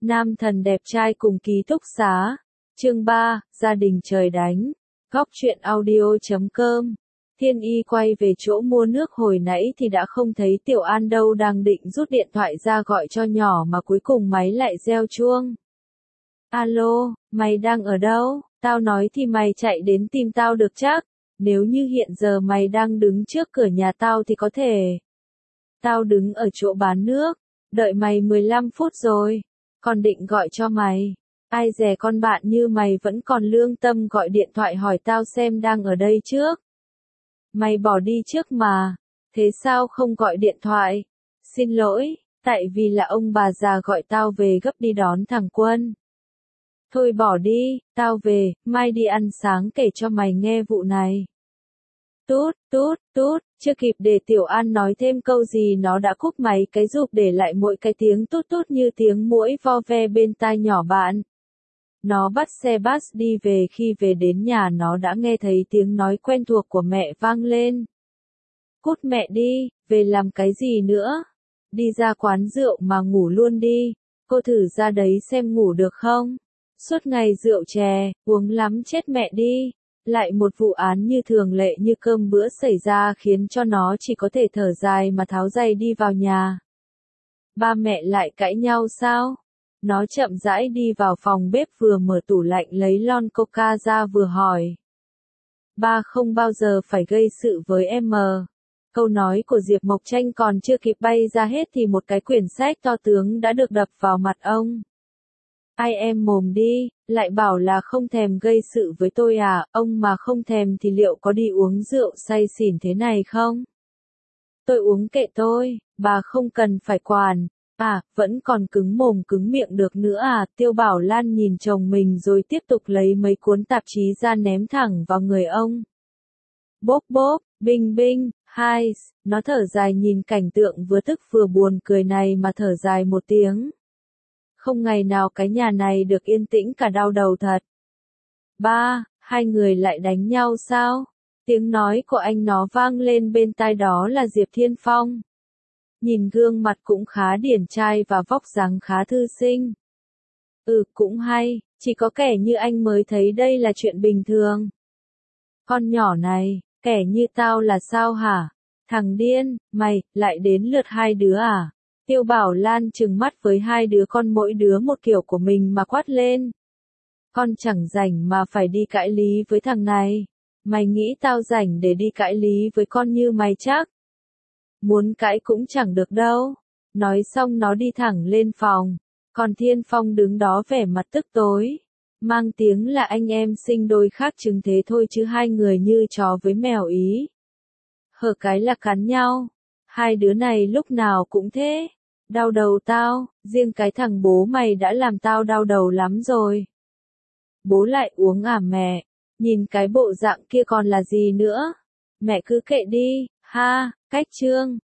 Nam thần đẹp trai cùng ký túc xá. Chương 3, gia đình trời đánh. Góc truyện audio.com. Thiên Y quay về chỗ mua nước hồi nãy thì đã không thấy Tiểu An đâu, đang định rút điện thoại ra gọi cho nhỏ mà cuối cùng máy lại reo chuông. Alo, mày đang ở đâu? Tao nói thì mày chạy đến tìm tao được chắc. Nếu như hiện giờ mày đang đứng trước cửa nhà tao thì có thể. Tao đứng ở chỗ bán nước, đợi mày 15 phút rồi, còn định gọi cho mày. Ai dè con bạn như mày vẫn còn lương tâm gọi điện thoại hỏi tao xem đang ở đây trước. Mày bỏ đi trước mà, thế sao không gọi điện thoại? Xin lỗi, tại vì là ông bà già gọi tao về gấp đi đón thằng Quân. Thôi bỏ đi, tao về, mai đi ăn sáng kể cho mày nghe vụ này. Tút, tút, tút, chưa kịp để Tiểu An nói thêm câu gì nó đã cúp máy cái rụp để lại mỗi cái tiếng tút tút như tiếng muỗi vo ve bên tai nhỏ bạn. Nó bắt xe bus đi về, khi về đến nhà nó đã nghe thấy tiếng nói quen thuộc của mẹ vang lên. Cút mẹ đi, về làm cái gì nữa? Đi ra quán rượu mà ngủ luôn đi, cô thử ra đấy xem ngủ được không? Suốt ngày rượu chè, uống lắm chết mẹ đi. Lại một vụ án như thường lệ như cơm bữa xảy ra khiến cho nó chỉ có thể thở dài mà tháo giày đi vào nhà. Ba mẹ lại cãi nhau sao? Nó chậm rãi đi vào phòng bếp, vừa mở tủ lạnh lấy lon coca ra vừa hỏi. Ba không bao giờ phải gây sự với em mờ. Câu nói của Diệp Mộc Tranh còn chưa kịp bay ra hết thì một cái quyển sách to tướng đã được đập vào mặt ông. Ai em mồm đi, lại bảo là không thèm gây sự với tôi à, ông mà không thèm thì liệu có đi uống rượu say xỉn thế này không? Tôi uống kệ tôi, bà không cần phải quản. À, vẫn còn cứng mồm cứng miệng được nữa à? Tiêu Bảo Lan nhìn chồng mình rồi tiếp tục lấy mấy cuốn tạp chí ra ném thẳng vào người ông. Bốp bốp, binh binh, hai, nó thở dài nhìn cảnh tượng vừa tức vừa buồn cười này mà thở dài một tiếng. Không ngày nào cái nhà này được yên tĩnh cả, đau đầu thật. Ba, hai người lại đánh nhau sao? Tiếng nói của anh nó vang lên bên tai, đó là Diệp Thiên Phong. Nhìn gương mặt cũng khá điển trai và vóc dáng khá thư sinh. Cũng hay, chỉ có kẻ như anh mới thấy đây là chuyện bình thường. Con nhỏ này, kẻ như tao là sao hả? Thằng điên, mày, lại đến lượt hai đứa à? Tiêu Bảo Lan trừng mắt với hai đứa con mỗi đứa một kiểu của mình mà quát lên. Con chẳng rảnh mà phải đi cãi lý với thằng này. Mày nghĩ tao rảnh để đi cãi lý với con như mày chắc? Muốn cãi cũng chẳng được đâu. Nói xong nó đi thẳng lên phòng. Còn Thiên Phong đứng đó vẻ mặt tức tối. Mang tiếng là anh em sinh đôi khác chừng thế thôi chứ hai người như chó với mèo ý. Hở cái là cắn nhau. Hai đứa này lúc nào cũng thế. Đau đầu tao, riêng cái thằng bố mày đã làm tao đau đầu lắm rồi. Bố lại uống à mẹ? Nhìn cái bộ dạng kia còn là gì nữa? Mẹ cứ kệ đi, ha, cách chương.